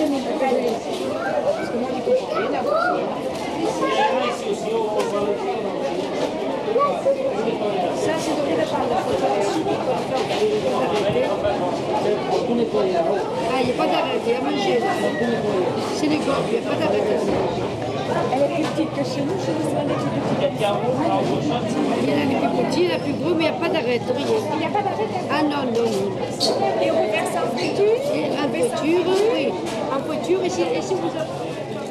Ça, c'est donné de parler. Ah, il n'y a pas d'arrêt, il y a manger là. C'est les gorges, il n'y a pas d'arrêt. Elle est plus petite que chez nous, elle est plus petite. Il y en a les plus petits, la plus gros, mais il n'y a pas d'arrêt, rien. Il n'y a pas d'arrêt. Ah non, non, non. Et on peut faire ça en friture? En voiture, oui. En voiture, et si vous